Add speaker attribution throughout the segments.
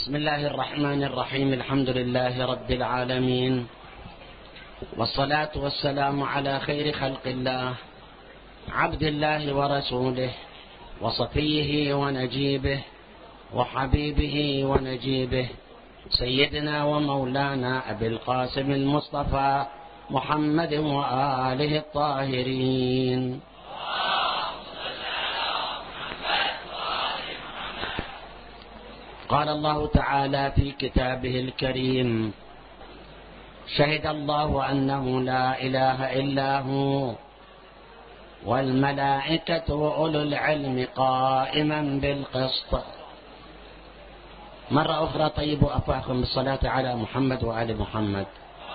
Speaker 1: بسم الله الرحمن الرحيم. الحمد لله رب العالمين، والصلاة والسلام على خير خلق الله، عبد الله ورسوله، وصفيه ونجيبه، وحبيبه ونجيبه، سيدنا ومولانا أبي القاسم المصطفى محمد وآله الطاهرين. قال الله تعالى في كتابه الكريم: شهد الله أنه لا إله إلا هو والملائكة وأولو العلم قائما بالقسط. مرة أخرى طيبوا أفواهكم بالصلاة على محمد وآل محمد.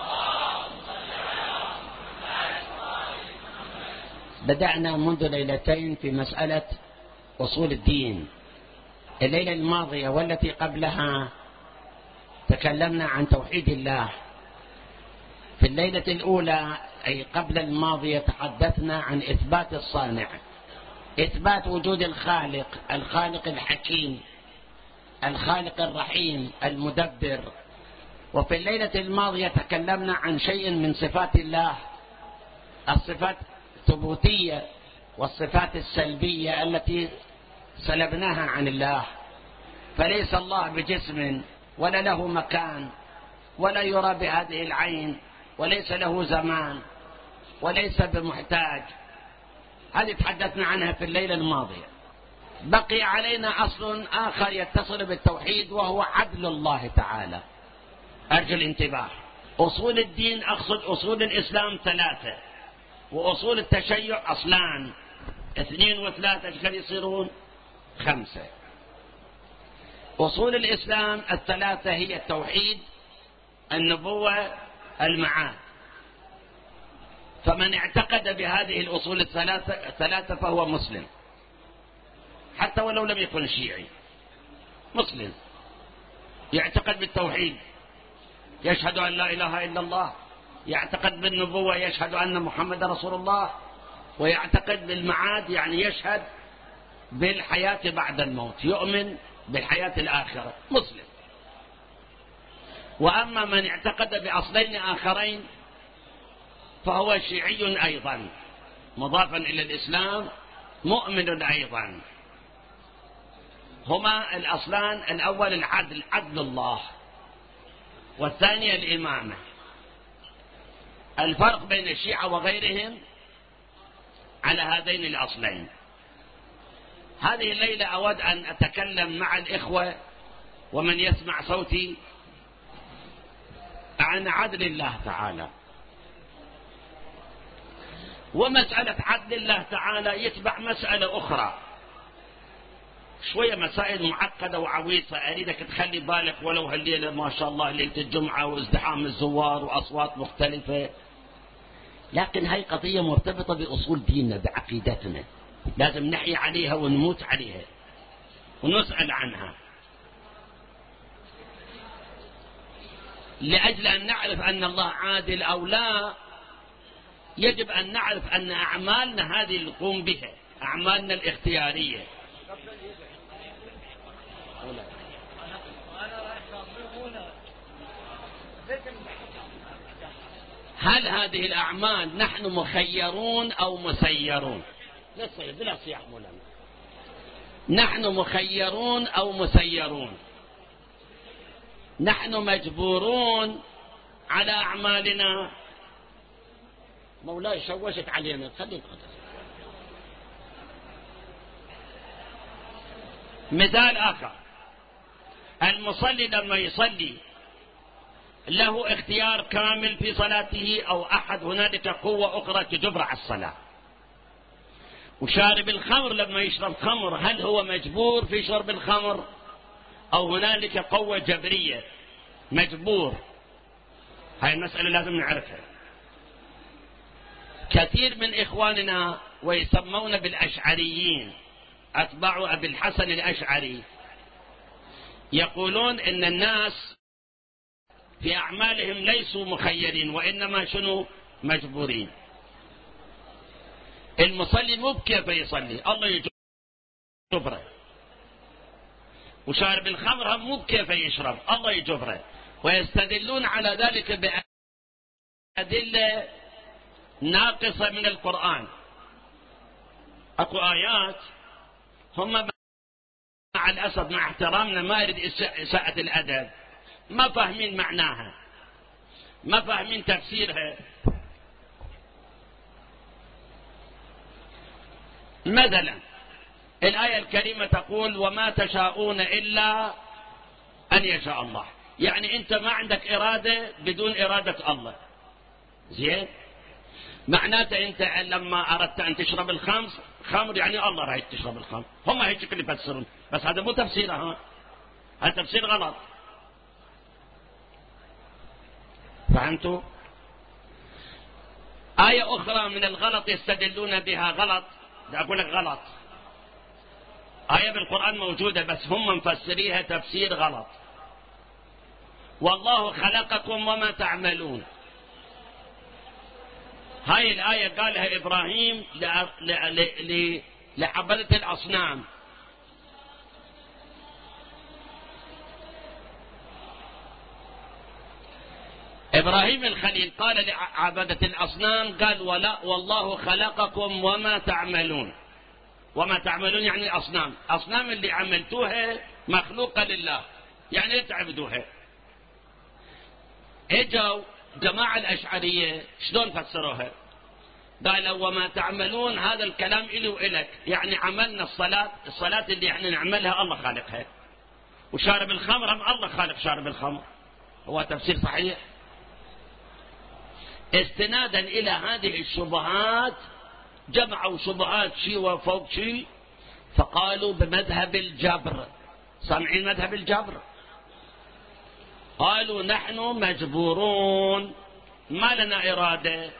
Speaker 1: بدأنا منذ ليلتين في مسألة أصول الدين. الليلة الماضية والتي قبلها تكلمنا عن توحيد الله. في الليلة الأولى أي قبل الماضية تحدثنا عن إثبات الصانع، إثبات وجود الخالق، الخالق الحكيم، الخالق الرحيم المدبر. وفي الليلة الماضية تكلمنا عن شيء من صفات الله، الصفات الثبوتية والصفات السلبية التي سلبناها عن الله. فليس الله بجسم ولا له مكان ولا يرى بهذه العين، وليس له زمان، وليس بمحتاج. هذه تحدثنا عنها في الليلة الماضية. بقي علينا أصل آخر يتصل بالتوحيد وهو عدل الله تعالى. أرجو الانتباه. أصول الدين أقصد أصول الإسلام 3، وأصول التشيع أصلان، 2 و3 كيف يصيرون 5. أصول الإسلام 3 هي التوحيد، النبوة، المعاد. فمن اعتقد بهذه الأصول الثلاثة فهو مسلم، حتى ولو لم يكن شيعي. مسلم يعتقد بالتوحيد، يشهد أن لا إله إلا الله، يعتقد بالنبوة، يشهد أن محمد رسول الله، ويعتقد بالمعاد يعني يشهد بالحياة بعد الموت، يؤمن بالحياة الآخرة، مسلم. وأما من اعتقد بأصلين آخرين فهو شيعي أيضا، مضافا إلى الإسلام، مؤمن أيضا. هما الأصلان: الأول العدل، عدل الله، والثاني الإمامة. الفرق بين الشيعة وغيرهم على هذين الأصلين. هذه الليلة أود أن أتكلم مع الإخوة ومن يسمع صوتي عن عدل الله تعالى. ومسألة عدل الله تعالى يتبع مسألة أخرى، شوية مسائل معقدة وعويصة، أريدك تخلي بالك. ولو هالليلة ما شاء الله ليلة الجمعة وازدحام الزوار وأصوات مختلفة، لكن هاي قضية مرتبطة بأصول ديننا، بعقيدتنا، لازم نحيا عليها ونموت عليها ونسأل عنها. لأجل أن نعرف أن الله عادل أو لا، يجب أن نعرف أن أعمالنا هذه اللي نقوم بها، أعمالنا الاختيارية، هل هذه الأعمال نحن مخيرون أو مسيرون؟ بلا صياح مولانا. نحن مخيرون أو مسيرون؟ نحن مجبورون على أعمالنا؟ مولاي شوشت علينا، خلينا مثال آخر: المصلي لما يصلي له اختيار كامل في صلاته، أو أحد هنالك قوة أخرى تجبر على الصلاة. وشارب الخمر لما يشرب خمر، هل هو مجبور في شرب الخمر، أو هنالك قوة جبرية مجبور؟ هاي المسألة لازم نعرفها. كثير من إخواننا ويسمون بالأشعريين، أتباع أبي الحسن الأشعري، يقولون إن الناس في أعمالهم ليسوا مخيرين، وإنما شنو؟ مجبورين. المصلي مو بكيف يصلي، الله يجبره. وشارب الخمر هم مو بكيف يشرب، الله يجبره. ويستدلون على ذلك بأدلة ناقصة من القرآن. أكو آيات هم مع الأسف مع احترامنا ما يريد إساءة الأدب، ما فاهمين معناها، ما فاهمين تفسيرها. مثلا الآية الكريمة تقول وما تشاءون إلا أن يشاء الله، يعني أنت ما عندك إرادة بدون إرادة الله. زين، معناته أنت لما أردت أن تشرب الخمر يعني الله رايد تشرب الخمر. هم هيك اللي يفسرون، بس هذا مو تفسيرها، هذا تفسير غلط. فهمتوا؟ آية أخرى من الغلط يستدلون بها غلط، أقول لك غلط، آية بالقرآن موجودة بس هم مفسريها تفسير غلط. والله خلقكم وما تعملون، هاي الآية قالها إبراهيم لعبدة الأصنام. إبراهيم الخليل قال لعبدة الأصنام، قال ولا والله خلقكم وما تعملون. وما تعملون يعني الأصنام، أصنام اللي عملتوها مخلوقة لله، يعني لا تعبدوها. اجوا جماعة الأشعرية شلون فسروها؟ قالوا وما تعملون هذا الكلام إلي وإلك، يعني عملنا الصلاة اللي احنا نعملها الله خالقها، وشارب الخمر هم الله خالق شارب الخمر. هو تفسير صحيح؟ استنادا إلى هذه الشبهات جمعوا شبهات شيء وفوق شيء، فقالوا بمذهب الجبر. سامعين مذهب الجبر؟ قالوا نحن مجبورون، ما لنا إرادة.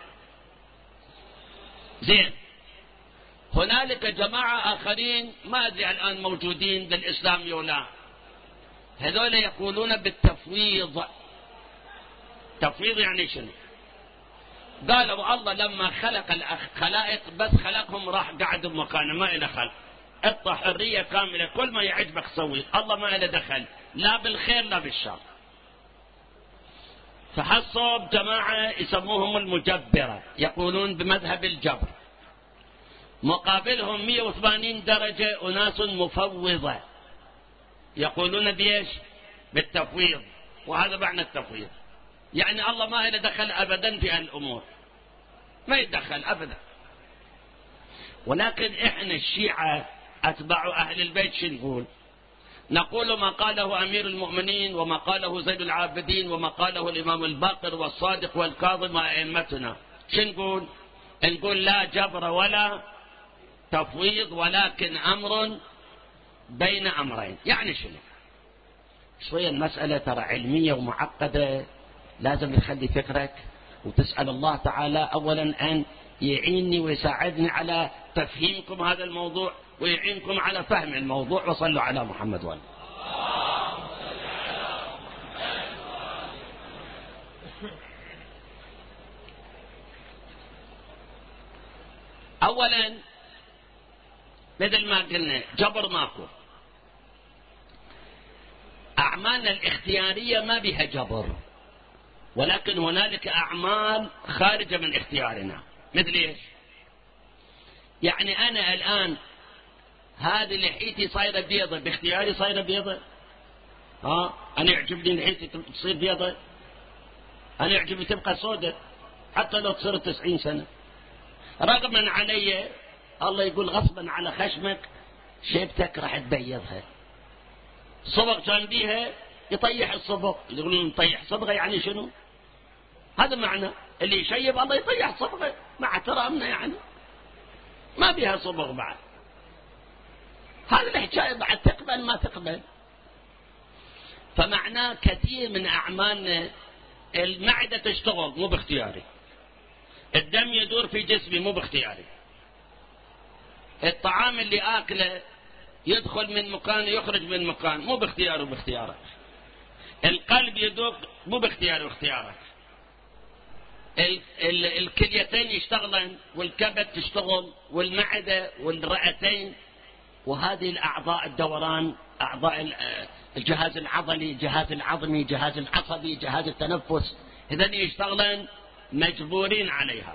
Speaker 1: زين، هنالك جماعة آخرين ما أدري الآن موجودين بالإسلام ولا، هذول يقولون بالتفويض. تفويض يعني شنو؟ قالوا الله لما خلق الخلائق بس خلقهم راح قعد بمكانه، ما إله خلق، اعطى حرية كاملة، كل ما يعجبك سوي، الله ما إله دخل لا بالخير لا بالشر. فحصوا جماعة يسموهم المجبرة، يقولون بمذهب الجبر. مقابلهم 180 درجة أناس مفوضة يقولون بيش؟ بالتفويض. وهذا معنى التفويض، يعني الله ما له دخل أبدا في الأمور، ما يتدخل أبدا. ولكن إحنا الشيعة أتباع أهل البيت شو نقول؟ نقول ما قاله أمير المؤمنين وما قاله زين العابدين وما قاله الإمام الباقر والصادق والكاظم وأئمتنا. شو نقول؟ نقول لا جبر ولا تفويض، ولكن أمر بين أمرين. يعني شنو؟ شوية المسألة ترى علمية ومعقدة، لازم تخلي فكرك وتسأل الله تعالى أولا أن يعيني ويساعدني على تفهيمكم هذا الموضوع ويعينكم على فهم الموضوع. وصلوا على محمد وآله. أولا مثل ما قلنا جبر ماكو، أعمالنا الاختيارية ما بها جبر، ولكن هنالك أعمال خارجة من اختيارنا. مثل إيش؟ يعني أنا الآن هذه لحيتي صايرة بيضة باختياري، صايرة بيضة. أنا يعجبني لحيتي تصير بيضة، أنا يعجبني تبقى سودة حتى لو تصير 90 سنة. رغما علي الله يقول غصبا على خشمك شيبتك راح تبيضها. صبغ كان بيها يطيح الصبغ، يقولون يطيح صبغة يعني شنو؟ هذا معنى اللي يشيب الله يطيح صبغة، مع احترامنا يعني ما بيها صبغ بعد. هذا الحكاية بعد تقبل ما تقبل. فمعناه كثير من أعمالنا المعدة تشتغل مو باختياري، الدم يدور في جسمي مو باختياري، الطعام اللي آكله يدخل من مكان يخرج من مكان مو باختياره باختيارك، القلب يدق مو باختياره واختيارك، الكليتين يشتغلن والكبد تشتغل والمعدة والرئتين وهذه الأعضاء الدوران، أعضاء الجهاز العضلي، الجهاز العظمي، الجهاز العصبي، جهاز التنفس، إذن يشتغلن مجبورين عليها.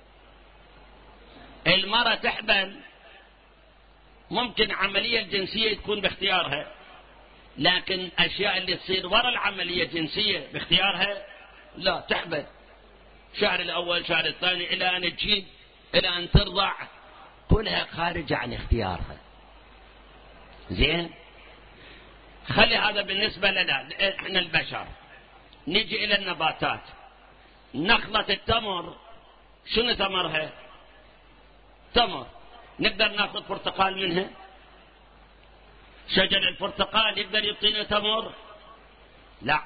Speaker 1: المرأة تحبل ممكن عملية الجنسية تكون باختيارها، لكن أشياء اللي تصير وراء العملية الجنسية باختيارها لا، تحبل شهر الأول شهر الثاني إلى أن تجيب إلى أن ترضع، كلها خارجة عن اختيارها. زين، خلي هذا بالنسبة لنا احنا البشر. نجي إلى النباتات. نخلة التمر، شنو ثمرها؟ تمر. نقدر ناخذ برتقال منها؟ شجر البرتقال يقدر يعطينا تمر؟ لا.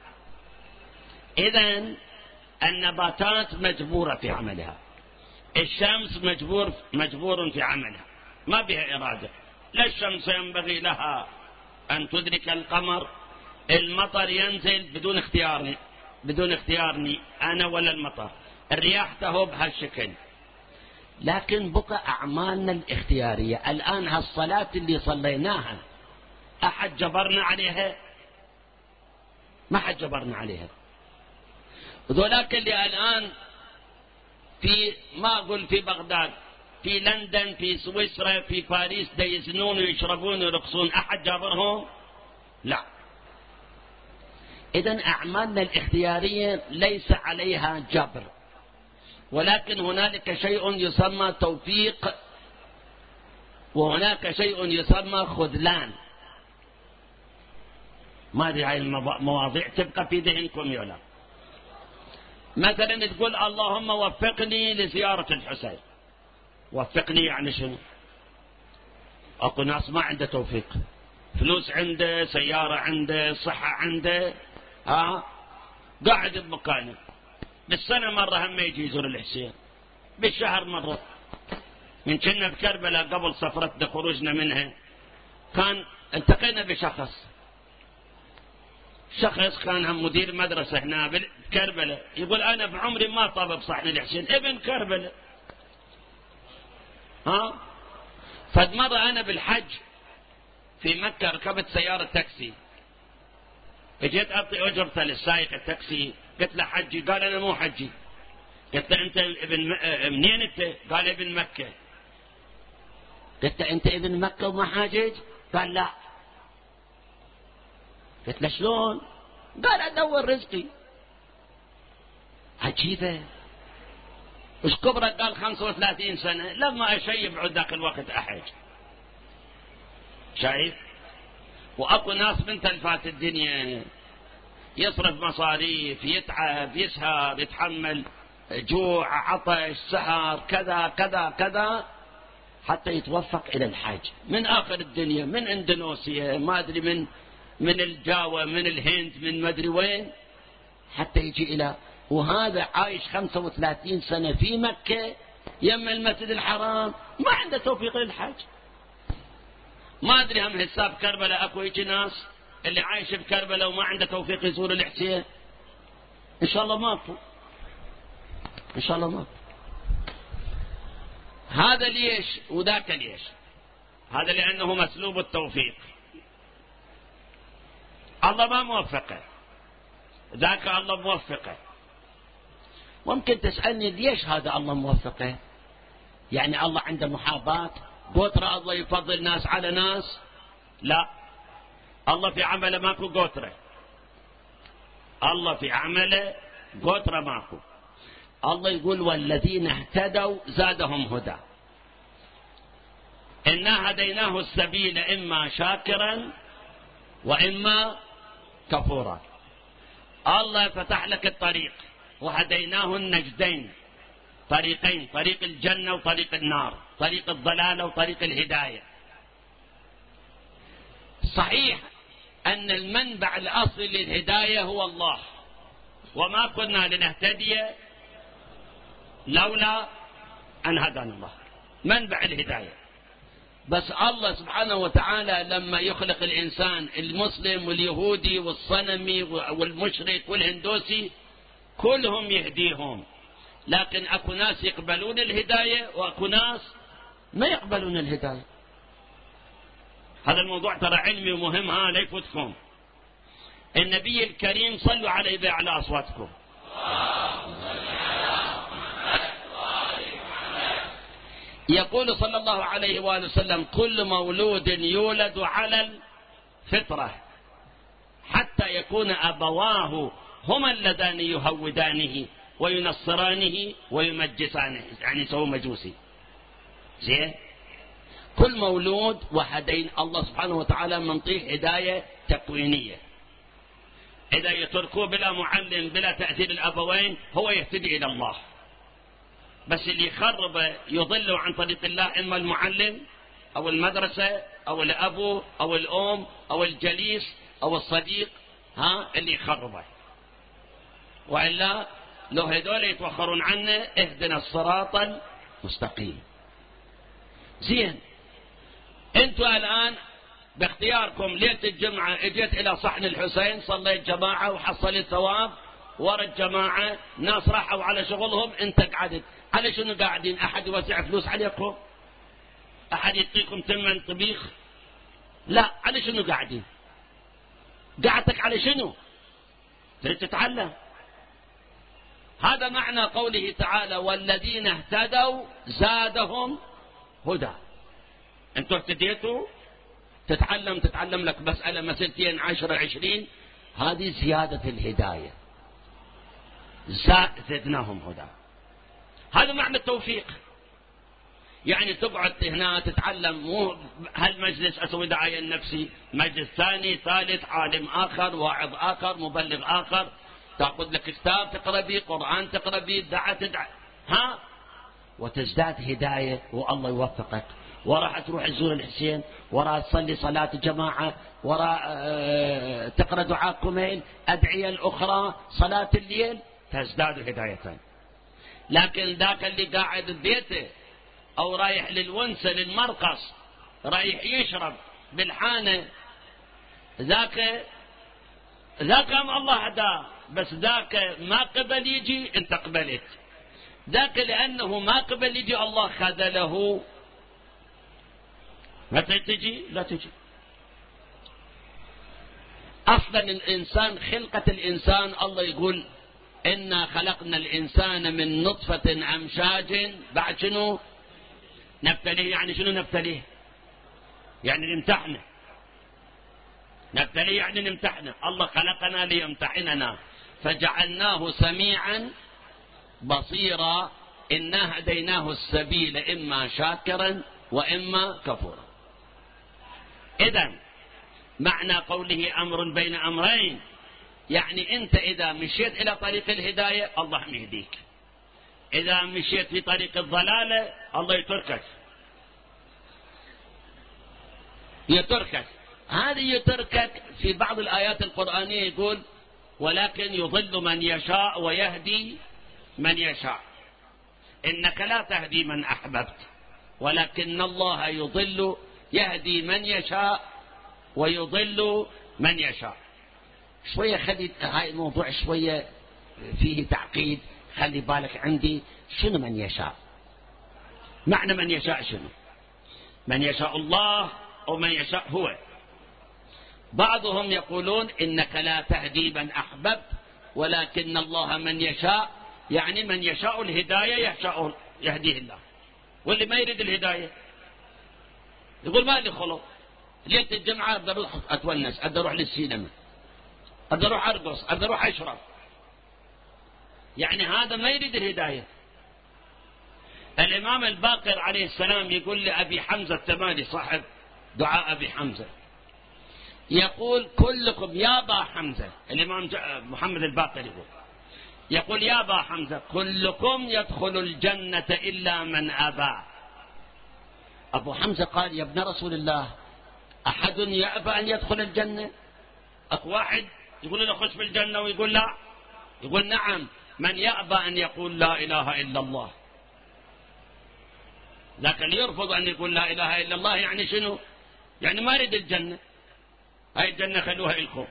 Speaker 1: إذن النباتات مجبورة في عملها. الشمس مجبور في عملها، ما بها إرادة. لا الشمس ينبغي لها أن تدرك القمر. المطر ينزل بدون اختيارني أنا ولا المطر. الرياح تهب بهالشكل. لكن بقى أعمالنا الاختيارية. الآن هالصلاة اللي صليناها أحد جبرنا عليها؟ ما حد جبرنا عليها. ذولاك اللي الآن في، ما أقول في بغداد، في لندن، في سويسرا، في باريس، يزنون ويشربون ويرقصون، أحد جابرهم؟ لا. إذن أعمالنا الاختيارية ليس عليها جبر، ولكن هنالك شيء يسمى توفيق، وهناك شيء يسمى خذلان. ما أدري هاي المواضيع تبقى في ذهنكم ولا؟ مثلا تقول اللهم وفقني لزيارة الحسين. وفقني يعني شنو؟ اكو ناس ما عنده توفيق، فلوس عنده، سيارة عنده، صحة عنده، قاعد بمكانه. بالسنة مرة هم يجي يزور الحسين، بالشهر مرة. من كنا بكربلاء قبل سفرتنا خروجنا منها، كان التقينا بشخص كان مدير مدرسة هنا بكربلاء، يقول أنا بعمري ما طاب بصحن الحسين، ابن كربلاء. فد مرة أنا بالحج في مكة ركبت سيارة تاكسي، اجيت أعطي أجرته للسائق التاكسي، قلت له حجي، قال أنا مو حجي. قلت له أنت منين أنت؟ قال ابن مكة. قلت له أنت ابن مكة وما حاجج؟ قال لا. قلت له شلون؟ قال أدور رزقي. عجيبة. وش كبره؟ قال 35 سنة، لما أشيب عد ذاك الوقت أحج. شايف؟ وأكو ناس من تلفات الدنيا يصرف مصاريف، يتعب، يسهر، يتحمل جوع، عطش، سهر، كذا كذا كذا، حتى يتوفق إلى الحج من آخر الدنيا، من اندونيسيا، ما أدري من الجاوة، من الهند، من ما أدري وين، حتى يجي إلى، وهذا عايش 35 سنة في مكة يم المسجد الحرام، ما عنده توفيق للحج. ما أدري هم حساب كربلاء أكو يجي ناس اللي عايش بكربلاء وما عنده توفيق يزور الحسين؟ إن شاء الله ماكو، إن شاء الله ماكو. هذا ليش وذاك ليش؟ هذا لأنه مسلوب التوفيق. الله ما موفقه، ذاك الله موفقه. ممكن تسألني ليش هذا الله موفقه؟ يعني الله عنده محاباة؟ قطرة الله يفضل ناس على ناس؟ لا، الله في عمله ماكو قطرة. الله في عمله قطرة ماكو. الله يقول والذين اهتدوا زادهم هدى. إنا هديناه السبيل إما شاكرا وإما كفورا. الله فتح لك الطريق، وهديناه النجدين، طريقين، طريق الجنة وطريق النار، طريق الضلالة وطريق الهداية. صحيح أن المنبع الأصلي للهداية هو الله، وما كنا لنهتدي لولا أن هدانا الله، منبع الهداية. بس الله سبحانه وتعالى لما يخلق الإنسان، المسلم واليهودي والصنمي والمشرك والهندوسي، كلهم يهديهم، لكن أكو ناس يقبلون الهداية وأكو ناس ما يقبلون الهداية. هذا الموضوع ترى علمي ومهم، لا يفوتكم. النبي الكريم صلوا عليه بأعلى أصواتكم. يقول صلى الله عليه وآله وسلم: كل مولود يولد على الفطرة حتى يكون أبواه هما اللذان يهودانه وينصرانه ويمجسانه، يعني سوى مجوسي. زين، كل مولود وهدين الله سبحانه وتعالى منطيه هداية تكوينية. إذا يتركوه بلا معلم بلا تأثير الأبوين هو يهتدي إلى الله، بس اللي يخرب يضل عن طريق الله إما المعلم أو المدرسة أو الأبو أو الأم أو الجليس أو الصديق، اللي يخربه. وإلا لو هذول يتوخرون عنه اهدنا الصراط المستقيم. زين، انتوا الآن باختياركم ليلة الجمعة اجيت إلى صحن الحسين، صليت جماعة وحصلت ثواب ورا الجماعة، ناس راحوا على شغلهم، انت قعدت. على شنو قاعدين؟ أحد يوزع فلوس عليكم؟ أحد يعطيكم ثمن طبيخ؟ لا. على شنو قاعدين؟ قعدتك على شنو؟ تريد تتعلم. هذا معنى قوله تعالى: والذين اهتدوا زادهم هدى. انتوا اهتديتوا، تتعلم لك مسألة مسألتين 10 20، هذه زيادة الهداية، زدناهم هدى. هذا معنى التوفيق. يعني تقعد هنا تتعلم، مو هالمجلس أسوي دعاية لنفسي، مجلس ثاني ثالث، عالم آخر، واعظ آخر، مبلغ آخر، تأخذ لك كتاب تقرأ به، قرآن تقرأ به، تدعى وتزداد هداية، والله يوفقك. وراح تروح تزور الحسين، وراح تصلي صلاة جماعة، وراح تقرأ دعاء كميل، أدعية الأخرى، صلاة الليل، تزداد هداية. لكن ذاك اللي قاعد ببيته أو رايح للونسة للمرقص، رايح يشرب بالحانة، ذاك الله هداه، بس ذاك ما قبل يجي، انت قبلت. ذاك لأنه ما قبل يجي الله خذله. متى تجي؟ لا تجي. أصلا الإنسان، خلقة الإنسان، الله يقول: إنا خلقنا الإنسان من نطفة أمشاج، بعد شنو؟ نبتليه. يعني شنو نبتليه؟ يعني نمتحنه. نبتليه يعني نمتحنه. الله خلقنا ليمتحننا، فجعلناه سميعا بصيرا، إنا هديناه السبيل إما شاكرا وإما كفورا. إذن معنى قوله أمر بين أمرين، يعني أنت إذا مشيت إلى طريق الهداية الله يهديك، إذا مشيت في طريق الضلالة الله يتركك. هذه يتركك في بعض الآيات القرآنية يقول: ولكن يضل من يشاء ويهدي من يشاء. إنك لا تهدي من أحببت، ولكن الله يهدي من يشاء ويضل من يشاء. شوية خلي هاي الموضوع شوية فيه تعقيد، خلي بالك عندي. شنو من يشاء؟ معنى من يشاء شنو؟ من يشاء الله أو من يشاء هو؟ بعضهم يقولون: إنك لا تهدي من أحببت ولكن الله من يشاء، يعني من يشاء الهداية يهديه الله، واللي ما يريد الهداية يقول: ما لي خلق، ليلة الجمعة أقدر أروح أتونس، أقدر أروح للسينما، أقدر أروح أرقص، أقدر أروح أشرب. يعني هذا ما يريد الهداية. الإمام الباقر عليه السلام يقول لأبي حمزة التمالي صاحب دعاء أبي حمزة، يقول: كلكم يا أبا حمزة. الإمام محمد الباقر يقول: يا أبا حمزة كلكم يدخل الجنة إلا من أبى. أبو حمزة قال: يا ابن رسول الله، أحد يأبى أن يدخل الجنة؟ أكو واحد يقول له خش في الجنة ويقول لا؟ يقول: نعم، من يأبى أن يقول لا إله إلا الله. لكن يرفض أن يقول لا إله إلا الله، يعني شنو؟ يعني ما يريد الجنة. هاي الجنة خلوها لكم.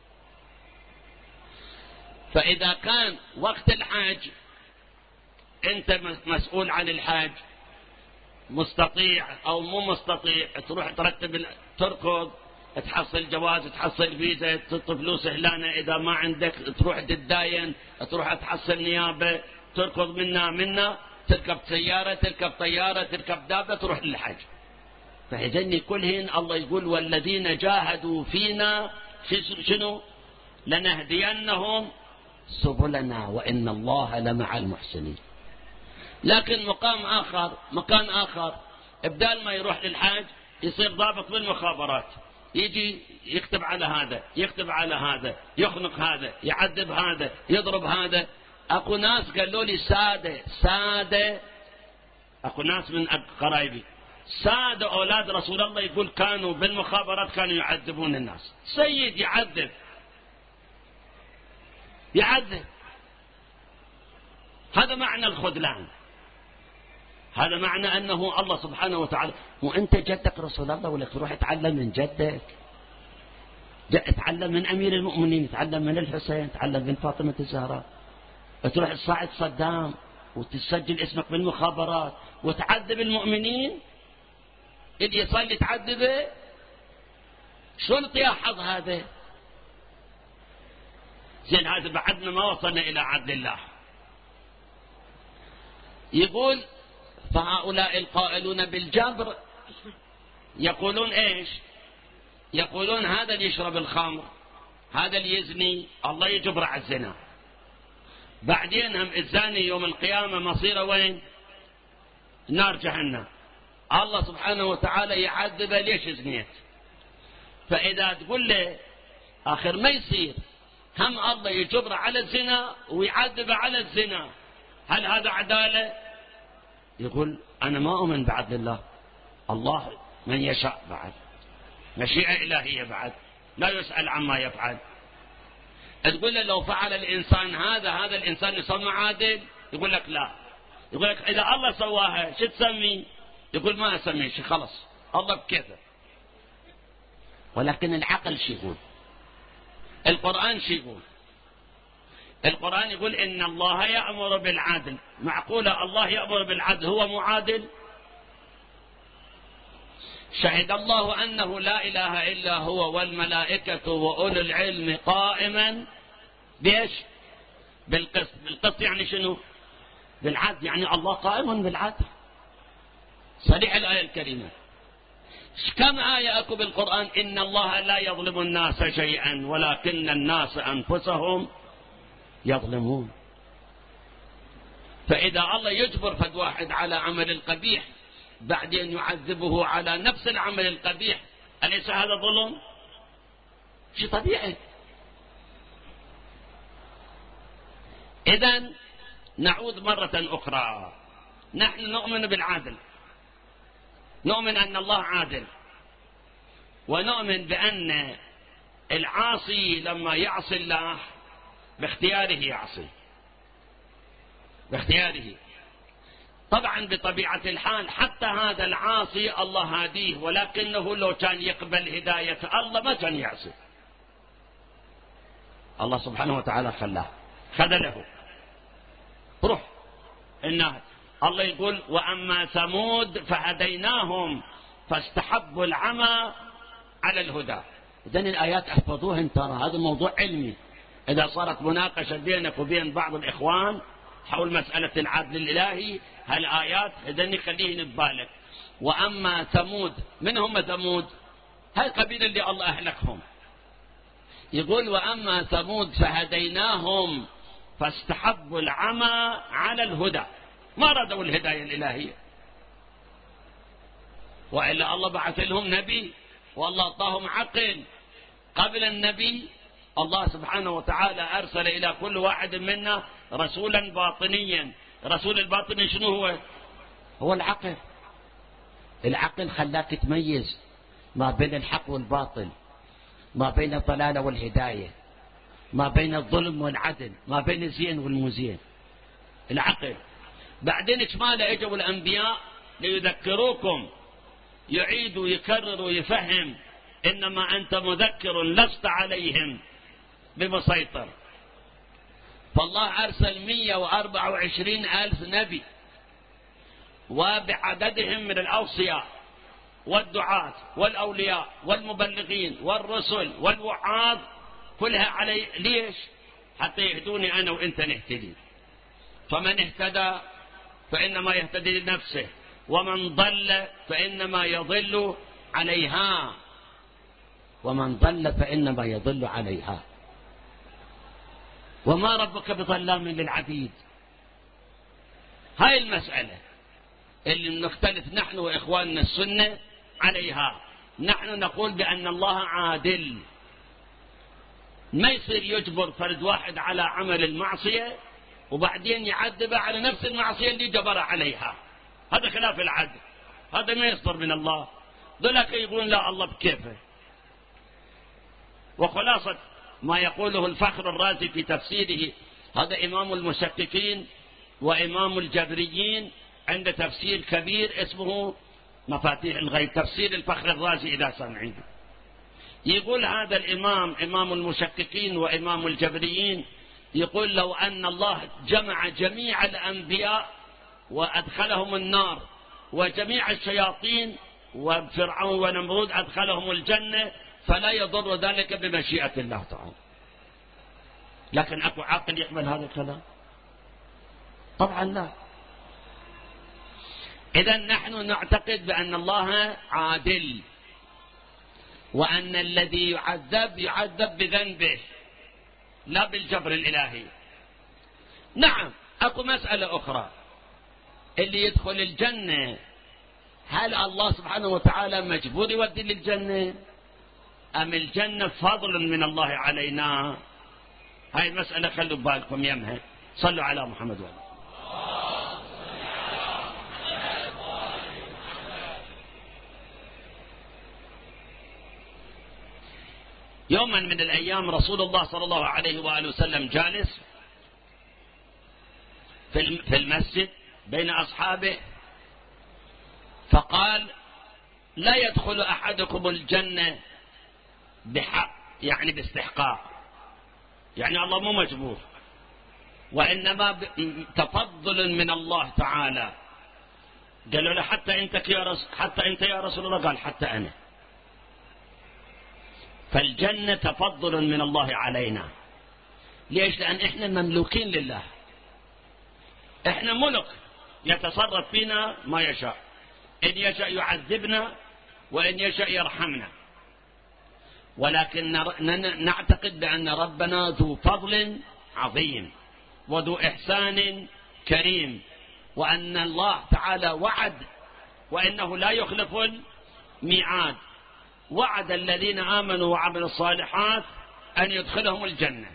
Speaker 1: فإذا كان وقت الحاج أنت مسؤول عن الحاج، مستطيع أو مو مستطيع، تروح تركض، تحصل جواز، تحصل فيزا، تحط فلوس هلانة، إذا ما عندك تروح تتداين، تروح تحصل نيابة، تركض منا تركب سيارة، تركب طيارة، تركب دابة، تروح للحج. فهذني كلهن الله يقول والذين جاهدوا فينا شنو؟ لنهدينهم سبلنا وإن الله لمع المحسنين. لكن مكان آخر بدال ما يروح للحاج يصير ضابط بالمخابرات، يجي يكتب على هذا، يكتب على هذا، يخنق هذا، يعذب هذا، يضرب هذا. اكو ناس قالوا لي سادة اكو ناس من قرايبي سادة اولاد رسول الله يقول كانوا بالمخابرات كانوا يعذبون الناس. سيد يعذب. هذا معنى الخذلان، هذا معنى أنه الله سبحانه وتعالى. وأنت جدك رسول الله ولا تروح تتعلم من جدك؟ تتعلم من أمير المؤمنين، تتعلم من الحسين، تتعلم من فاطمة الزهراء، تروح تصعد صدام وتسجل اسمك بالمخابرات وتعذب المؤمنين اللي يصلي تعذبه. شو يا حظ هذا؟ زين هذا بعدنا ما وصلنا إلى عدل الله. يقول فهؤلاء القائلون بالجبر يقولون ايش؟ يقولون هذا اللي يشرب الخمر، هذا اللي يزني، الله يجبر على الزنا. بعدين هم الزاني يوم القيامة مصيره وين؟ نار جهنم. الله سبحانه وتعالى يعذبه ليش زنيت. فإذا تقول له آخر ما يصير هم الله يجبر على الزنا ويعذب على الزنا، هل هذا عدالة؟ يقول أنا ما أؤمن بعدل الله، الله من يشاء بعد، مشيئة إلهية بعد، لا يسأل عما يفعل. تقول له لو فعل الإنسان هذا الإنسان يسمى عادل؟ يقول لك لا. يقول لك إذا الله سواها شو تسمي؟ يقول ما أسميه شيء، خلص الله بكذا. ولكن العقل شو يقول؟ القرآن شو يقول؟ القرآن يقول إن الله يأمر بالعدل. معقولة الله يأمر بالعدل هو معادل؟ شهد الله أنه لا إله إلا هو والملائكة وأولو العلم قائما بإيش؟ بالقسط. بالقسط يعني شنو؟ بالعدل، يعني الله قائم بالعدل. صريح الآية الكريمة. كم آية أكو بالقرآن إن الله لا يظلم الناس شيئا ولكن الناس أنفسهم يظلمون. فإذا الله يجبر فد واحد على عمل القبيح بعدين يعذبه على نفس العمل القبيح، أليس هذا ظلم؟ شيء طبيعي. إذن نعود مرة أخرى، نحن نؤمن بالعدل، نؤمن أن الله عادل، ونؤمن بأن العاصي لما يعصي الله باختياره يعصي، باختياره. طبعا بطبيعة الحال حتى هذا العاصي الله هاديه، ولكنه لو كان يقبل هداية الله ما كان يعصي. الله سبحانه وتعالى خذله روح الناس. الله يقول وأما ثمود فهديناهم فاستحبوا العمى على الهدى. إذن الآيات احفظوهن، ترى هذا موضوع علمي. إذا صارت مناقشة بينك وبين بعض الإخوان حول مسألة العدل الإلهي هالآيات إذن خليهن ببالك. وأما ثمود، من هم ثمود؟ هاي القبيلة اللي الله أهلكهم. يقول وأما ثمود فهديناهم فاستحبوا العمى على الهدى، ما ردوا الهداية الإلهية، وإلا الله بعث لهم نبي والله أعطاهم عقل. قبل النبي الله سبحانه وتعالى أرسل إلى كل واحد منا رسولا باطنيا. رسول الباطني شنو هو؟ هو العقل. العقل خلاك تميز ما بين الحق والباطل، ما بين الضلال والهداية، ما بين الظلم والعدل، ما بين الزين والمزين. العقل. بعدين اجماله اجوا الأنبياء ليذكروكم، يعيد ويكرر ويفهم إنما أنت مذكر لست عليهم بمسيطر. فالله أرسل 124,000 نبي، وبعددهم من الأوصياء والدعاة والأولياء والمبلغين والرسل والوعاظ كلها علي. ليش؟ حتى يهدوني أنا وإنت نهتدي. فمن اهتدى فإنما يهتدي لنفسه، ومن ضل فإنما يضل عليها، ومن ضل فإنما يضل عليها. وما ربك بظلام للعبيد. هاي المسألة اللي نختلف نحن وإخواننا السنة عليها. نحن نقول بأن الله عادل، ما يصير يجبر فرد واحد على عمل المعصية وبعدين يعذبه على نفس المعصية اللي جبر عليها. هذا خلاف العدل، هذا ما يصدر من الله. ذلك يقولون لا الله بكيفه. وخلاصة ما يقوله الفخر الرازي في تفسيره، هذا إمام المشككين وإمام الجبريين، عند تفسير كبير اسمه مفاتيح الغيب، تفسير الفخر الرازي إذا سمعين. يقول هذا الإمام، إمام المشككين وإمام الجبريين، يقول لو أن الله جمع جميع الأنبياء وأدخلهم النار وجميع الشياطين وفرعون ونمرود أدخلهم الجنة فلا يضر ذلك بمشيئة الله تعالى. لكن أكو عاقل يقبل هذا الكلام؟ طبعا لا. إذا نحن نعتقد بأن الله عادل، وأن الذي يعذب بذنبه لا بالجبر الإلهي. نعم أكو مسألة أخرى، اللي يدخل الجنة هل الله سبحانه وتعالى مجبور يودي للجنة أم الجنة فضل من الله علينا؟ هاي مسألة خلوا بالكم يمها. صلوا على محمد وعلى يوما من الأيام رسول الله صلى الله عليه وآله وسلم جالس في المسجد بين أصحابه، فقال لا يدخل أحدكم الجنة بحق، يعني باستحقاق، يعني الله مو مجبور، وإنما تفضل من الله تعالى. قالوا له حتى أنت يا رسول الله؟ قال حتى أنا. فالجنة تفضل من الله علينا. ليش؟ لأن إحنا مملوكين لله، إحنا ملك يتصرف فينا ما يشاء، إن يشاء يعذبنا وإن يشاء يرحمنا. ولكن نعتقد بأن ربنا ذو فضل عظيم وذو إحسان كريم، وأن الله تعالى وعد وإنه لا يخلف الميعاد. وعد الذين آمنوا وعملوا الصالحات أن يدخلهم الجنة،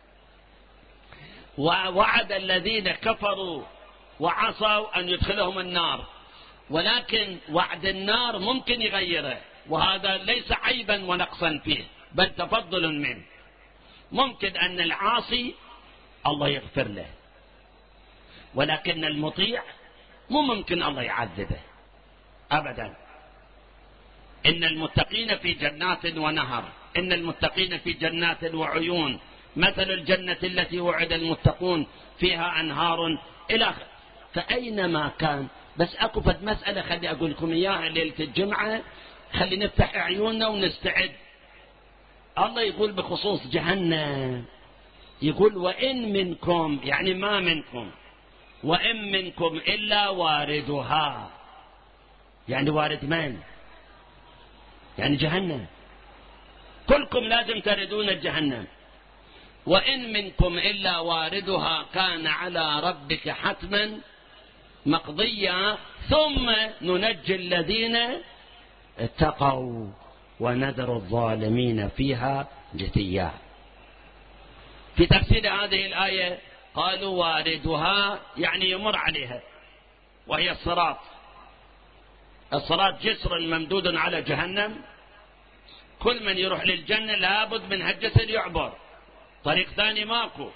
Speaker 1: ووعد الذين كفروا وعصوا أن يدخلهم النار. ولكن وعد النار ممكن يغيره، وهذا ليس عيبا ونقصا فيه، بل تفضل منه. ممكن أن العاصي الله يغفر له، ولكن المطيع مو ممكن الله يعذبه أبدا. إن المتقين في جنات ونهر، إن المتقين في جنات وعيون، مثل الجنة التي وعد المتقون فيها أنهار إلى آخره. فأينما كان، بس أكو فد مسألة خلي أقول لكم إياها ليلة الجمعة، خلي نفتح عيوننا ونستعد. الله يقول بخصوص جهنم، يقول وإن منكم، يعني ما منكم، وإن منكم إلا واردها. يعني وارد من؟ يعني جهنم، كلكم لازم تردون الجهنم. وإن منكم إلا واردها كان على ربك حتما مقضيا ثم ننجي الذين اتقوا ونذر الظالمين فيها جثيا. في تفسير هذه الآية قالوا واردها يعني يمر عليها، وهي الصراط. الصراط جسر ممدود على جهنم، كل من يروح للجنة لابد من هالجسر يعبر، طريق ثاني ماكو.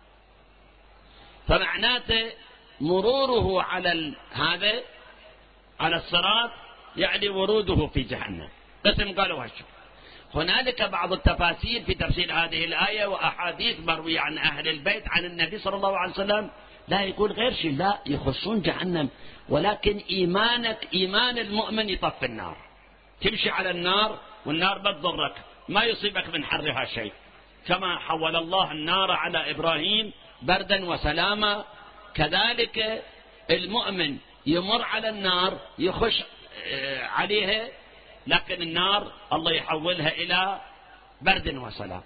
Speaker 1: فمعناته مروره على هذا على الصراط يعني وروده في جهنم. قسم قالوا هالشيء. هنالك بعض التفاسير في تفسير هذه الآية وأحاديث مروية عن أهل البيت عن النبي صلى الله عليه وسلم لا يقول غير شيء، لا يخشون جهنم. ولكن إيمان المؤمن يطفي النار. تمشي على النار والنار بتضرك، ما يصيبك من حرها شيء. كما حول الله النار على إبراهيم بردا وسلاما، كذلك المؤمن يمر على النار يخش عليها، لكن النار الله يحولها إلى برد وسلام.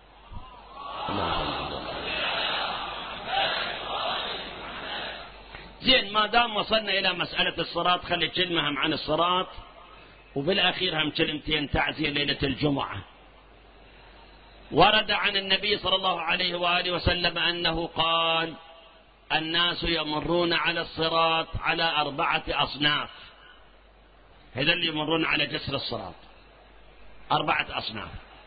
Speaker 1: زين، ما دام وصلنا إلى مسألة الصراط، خلي كلمة هم عن الصراط، وبالأخير هم كلمتين تعزية ليلة الجمعة. ورد عن النبي صلى الله عليه وآله وسلم أنه قال: الناس يمرون على الصراط على 4 أصناف. هذا اللي يمرون على جسر الصراط 4 أصناف.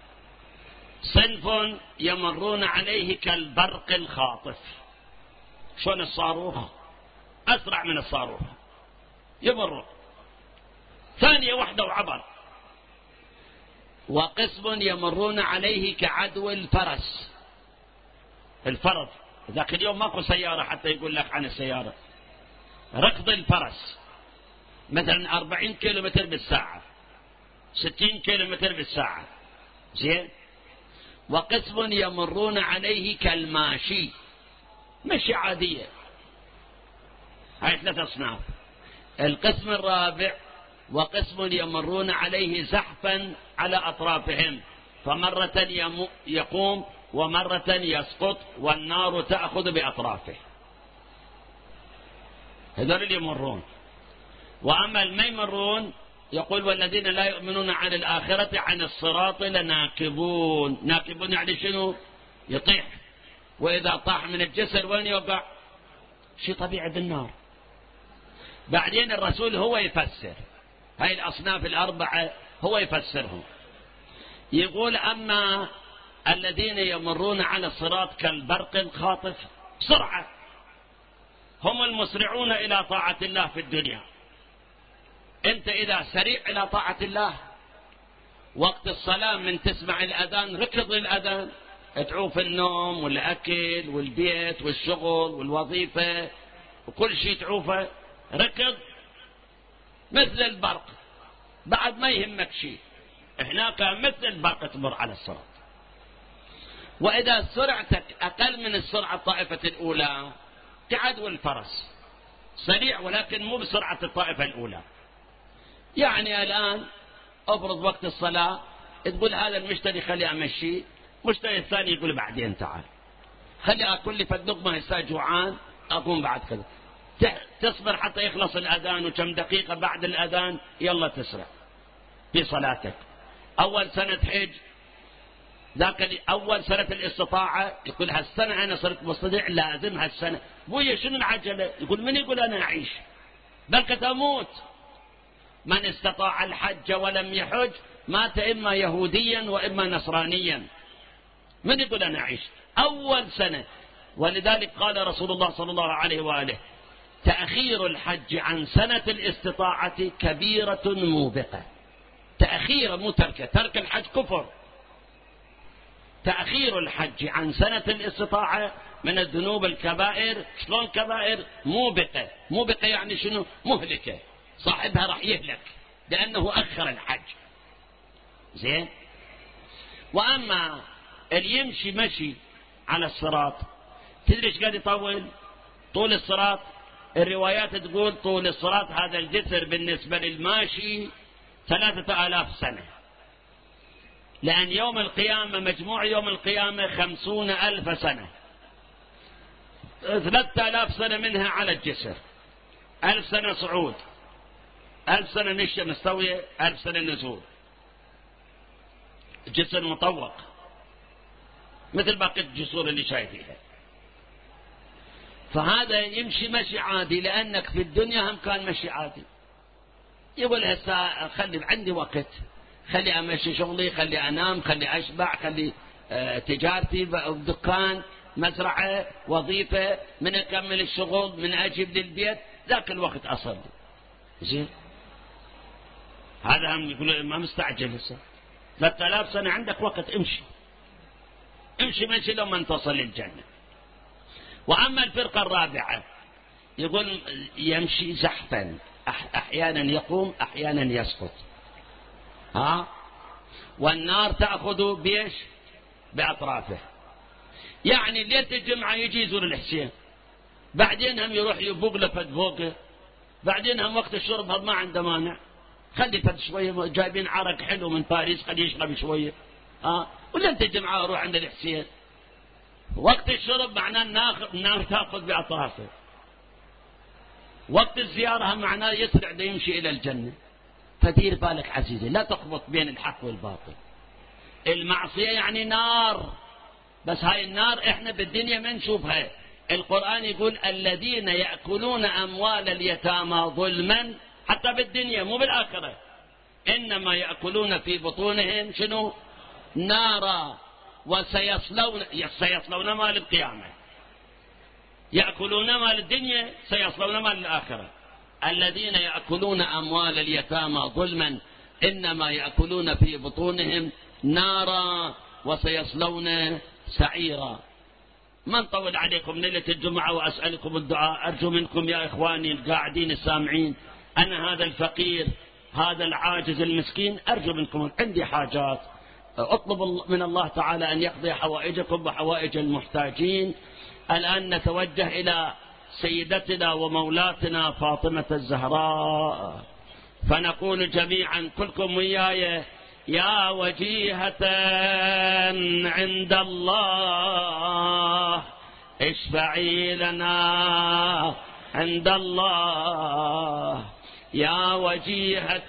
Speaker 1: صنف يمرون عليه كالبرق الخاطف، شلون الصاروخ، أسرع من الصاروخ يمر، ثانية واحدة وعبر. وقسم يمرون عليه كعدو الفرس. الفرس ذاك اليوم ماكو سيارة حتى يقول لك عن السيارة، ركض الفرس مثلا 40 كيلومتر بالساعة، 60 كيلومتر بالساعة. زين. وقسم يمرون عليه كالماشي، مشي عادية. هاي 3 أصناف. القسم الرابع: وقسم يمرون عليه زحفا على أطرافهم، فمرة يقوم ومرة يسقط والنار تأخذ بأطرافه. هذول اللي يمرون. وأما ما يمرون يقول: والذين لا يؤمنون عن الآخرة عن الصراط لناكبون. ناكبون يعني شنو؟ يطيح، وإذا طاح من الجسر وين يوقع؟ شيء طبيعي بالنار. بعدين الرسول هو يفسر هاي الأصناف 4، هو يفسرهم. يقول: أما الذين يمرون على الصراط كالبرق الخاطف، سرعة، هم المسرعون إلى طاعة الله في الدنيا. أنت إذا سريع إلى طاعة الله، وقت الصلاة من تسمع الأذان ركض للأذان، تعوف النوم والأكل والبيت والشغل والوظيفة وكل شيء تعوفه، ركض مثل البرق، بعد ما يهمك شيء. هناك مثل البرق تمر على الصراط. وإذا سرعتك أقل من السرعة الطائفة الأولى كعدو الفرس، سريع ولكن مو بسرعة الطائفة الأولى. يعني الآن أفرض وقت الصلاة تقول هذا المشتري خلي أمشي، مشتري الثاني يقول بعدين تعال، خلي أكل لي فاللقمة هسه جوعان أقوم بعد كذا. تصبر حتى يخلص الأذان، وكم دقيقة بعد الأذان يلا تسرع في صلاتك. أول سنة حج، ذاك أول سنة الاستطاعة يقول هالسنة أنا صرت مستطيع لازم هالسنة. بويا شنو العجلة؟ يقول من يقول أنا أعيش؟ بلك تموت. من استطاع الحج ولم يحج مات إما يهوديا وإما نصرانيا. من يقول أنا أعيش؟ أول سنة. ولذلك قال رسول الله صلى الله عليه وآله: تأخير الحج عن سنة الاستطاعة كبيرة موبقة. تأخير مو تركه، ترك الحج كفر. تأخير الحج عن سنة الاستطاعة من الذنوب الكبائر. شلون كبائر؟ موبقة. موبقة يعني شنو؟ مهلكة، صاحبها راح يهلك لأنه أخر الحج. زين. وأما اللي يمشي مشي على الصراط، تدري ايش قاعد يطول؟ طول الصراط الروايات تقول طول الصراط هذا الجسر بالنسبة للماشي 3000 سنة، لأن يوم القيامة مجموع يوم القيامة 50,000 سنة. 3000 سنة منها على الجسر، 1000 سنة صعود، 1000 سنة مشي مستوية، 1000 سنة نزول. جسر مطوق مثل باقي الجسور اللي شايفيها. فهذا يمشي مشي عادي، لأنك في الدنيا هم كان مشي عادي. يقول هسه خلي عندي وقت، خلي أمشي شغلي، خلي أنام، خلي أشبع، خلي تجارتي بدكان، مزرعة، وظيفة، من أكمل الشغل، من أجيب للبيت، ذاك الوقت أصلي. زين. هذا هم يقول ما مستعجل هسه، 3000 سنة عندك وقت، امشي امشي مشي لما تصل للجنة. وأما الفرقة الرابعة يقول يمشي زحفا، أحيانا يقوم أحيانا يسقط، والنار تأخذ بيش بأطرافه. يعني ليلة الجمعة يجي يزور الحسين، بعدين هم يروح يبوق له فد فوقه، بعدين هم وقت الشرب هم ما عنده مانع، خلي فد شوية، جايبين عرق حلو من باريس خليه يشرب شوية. وليلة الجمعة أروح عند الحسين، وقت الشرب معناه النار تأخذ بأطرافه، وقت الزيارة معناه يسرع يمشي إلى الجنة. فدير بالك عزيزي، لا تخبط بين الحق والباطل. المعصية يعني نار، بس هاي النار احنا بالدنيا ما نشوفها. القرآن يقول الذين يأكلون أموال اليتامى ظلما، حتى بالدنيا مو بالآخرة، إنما يأكلون في بطونهم شنو؟ نارا، وسيصلون مال القيامة. يأكلون مال الدنيا سيصلون مال الآخرة. الذين يأكلون أموال اليتامى ظلما إنما يأكلون في بطونهم نارا وسيصلون سعيرا. ما نطول عليكم ليلة الجمعة وأسألكم الدعاء. أرجو منكم يا إخواني القاعدين السامعين، أنا هذا الفقير هذا العاجز المسكين، أرجو منكم، عندي حاجات، أطلب من الله تعالى أن يقضي حوائجكم وحوائج المحتاجين. الآن نتوجه إلى سيدتنا ومولاتنا فاطمة الزهراء، فنقول جميعا كلكم وياي: يا وجيهة عند الله اشفعي لنا عند الله، يا وجيهة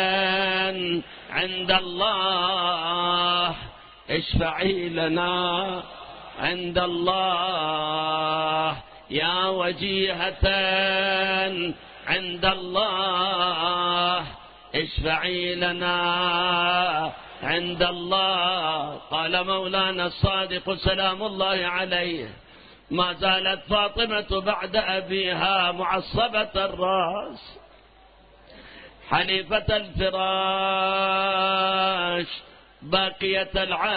Speaker 1: عند الله اشفعي لنا عند الله، يا وجيهة عند الله اشفعي لنا عند الله. قال مولانا الصادق سلام الله عليه: ما زالت فاطمة بعد أبيها معصبة الرأس حنيفة الفراش باقية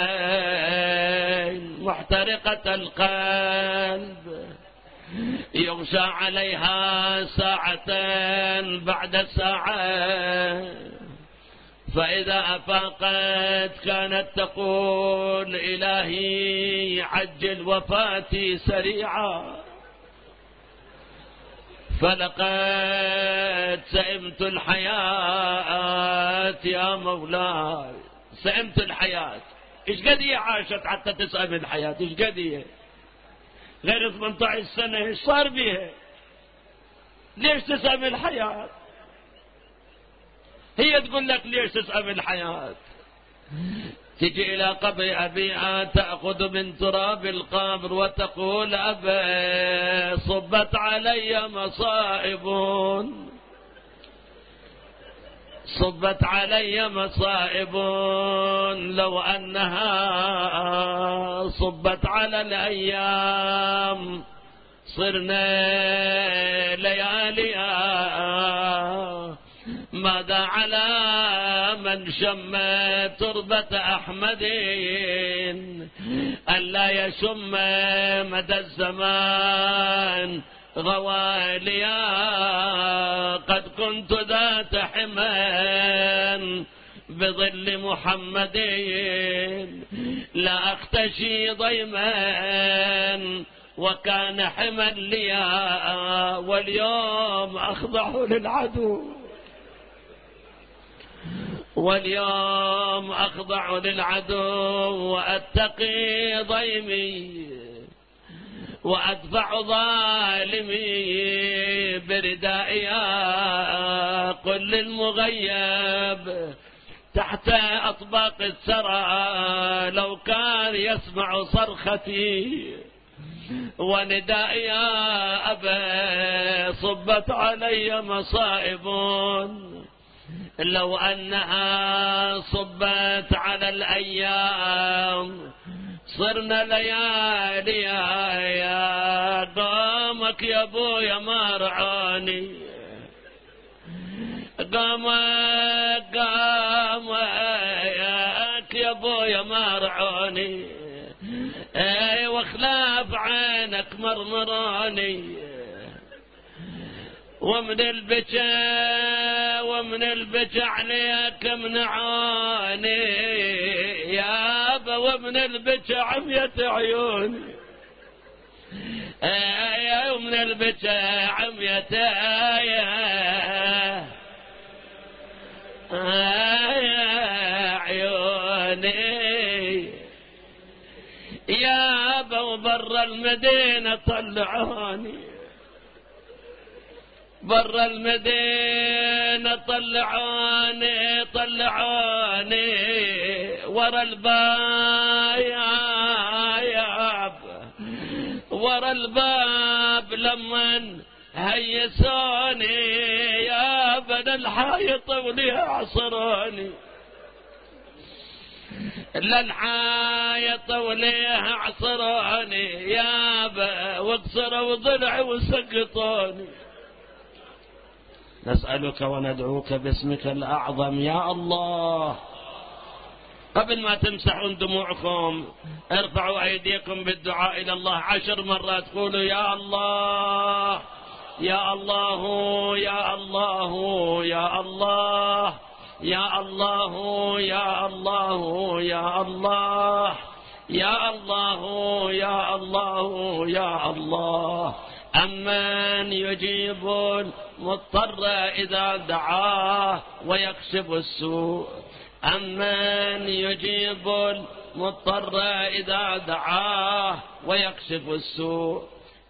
Speaker 1: العين محترقة القلب، يغشى عليها ساعة بعد ساعة، فإذا أفاقت كانت تقول: إلهي عجل وفاتي سريعا، فلقد سئمت الحياة يا مولاي، سئمت الحياة. إيش قد هي عاشت حتى تسأم الحياة؟ إيش قد هي؟ غير 18 سنة، إيش صار بيها؟ ليش تسأم الحياة؟ هي تقول لك ليش تسأم الحياة؟ تجي إلى قبر أبيها تأخذ من تراب القبر وتقول: أبا صبت علي مصائب، صبت علي مصائب، لو أنها صبت على الأيام صرنا لياليها، ماذا على من شم تربة أحمد ألا يشم مدى الزمان غواليا، قد كنت ذات حمان بظل محمد لا أختشي ضيما وكان حما ليا، واليوم أخضع للعدو، واليوم أخضع للعدو وأتقي ضيمي وأدفع ظالمي بردائيا، قل للمغيب تحت أطباق الثرى لو كان يسمع صرختي وندائيا، أبا صبت علي مصائب لو أنها صبت على الأيام صرنا لياليا، يا قامك يا ابويا ما رعاني، قامك يا ابويا ما رعاني، اي وخلاف عينك عينك مرمراني ومن البكا عليك منعاني يابا، ومن البكا عمية عيوني ومن البكا عمية عيوني يابا، وبر المدينة طلعوني، بر المدينة طلعوني ورا الباب، ورا الباب لمن هيسوني يا بن الحايط وليها عصروني، للحايط وليها عصروني يابا، واكسروا ضلعي وسقطوني. نسألك وندعوك باسمك الأعظم يا الله. قبل ما تمسحون دموعكم ارفعوا أيديكم بالدعاء إلى الله 10 مرات، قولوا يا الله يا الله يا الله يا الله يا الله يا الله يا الله يا الله يا الله يا الله. أمن يجيب المضطر إذا دعاه ويكشف السوء، أمن يجيب المضطر إذا دعاه ويكشف السوء،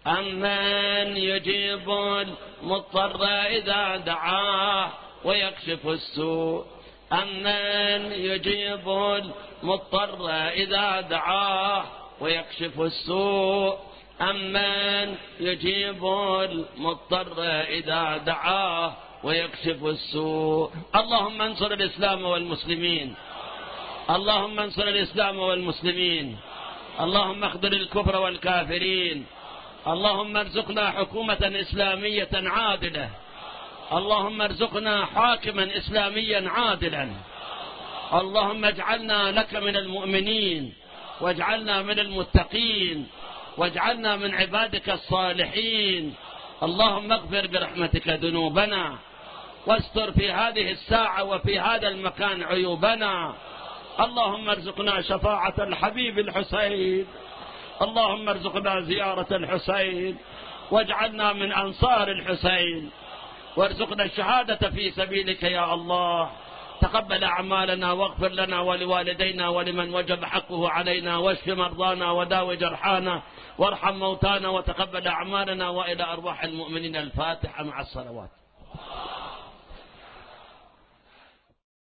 Speaker 1: أمن يجيب المضطر إذا دعاه ويكشف السوء، أمن يجيب المضطر إذا دعاه ويكشف السوء، أمن يجيب المضطر إذا دعاه ويكشف السوء. اللهم انصر الإسلام والمسلمين، اللهم انصر الإسلام والمسلمين، اللهم اخذل الكفر والكافرين، اللهم ارزقنا حكومة إسلامية عادلة، اللهم ارزقنا حاكما إسلاميا عادلا، اللهم اجعلنا لك من المؤمنين، واجعلنا من المتقين، واجعلنا من عبادك الصالحين. اللهم اغفر برحمتك ذنوبنا، واستر في هذه الساعة وفي هذا المكان عيوبنا. اللهم ارزقنا شفاعة الحبيب الحسين، اللهم ارزقنا زيارة الحسين، واجعلنا من أنصار الحسين، وارزقنا الشهادة في سبيلك يا الله. تقبل أعمالنا واغفر لنا ولوالدينا ولمن وجب حقه علينا، واشف مرضانا وداوي جرحانا وارحم موتانا، وتقبل أعمالنا وإلى أرواح المؤمنين. الفاتحة مع الصلوات.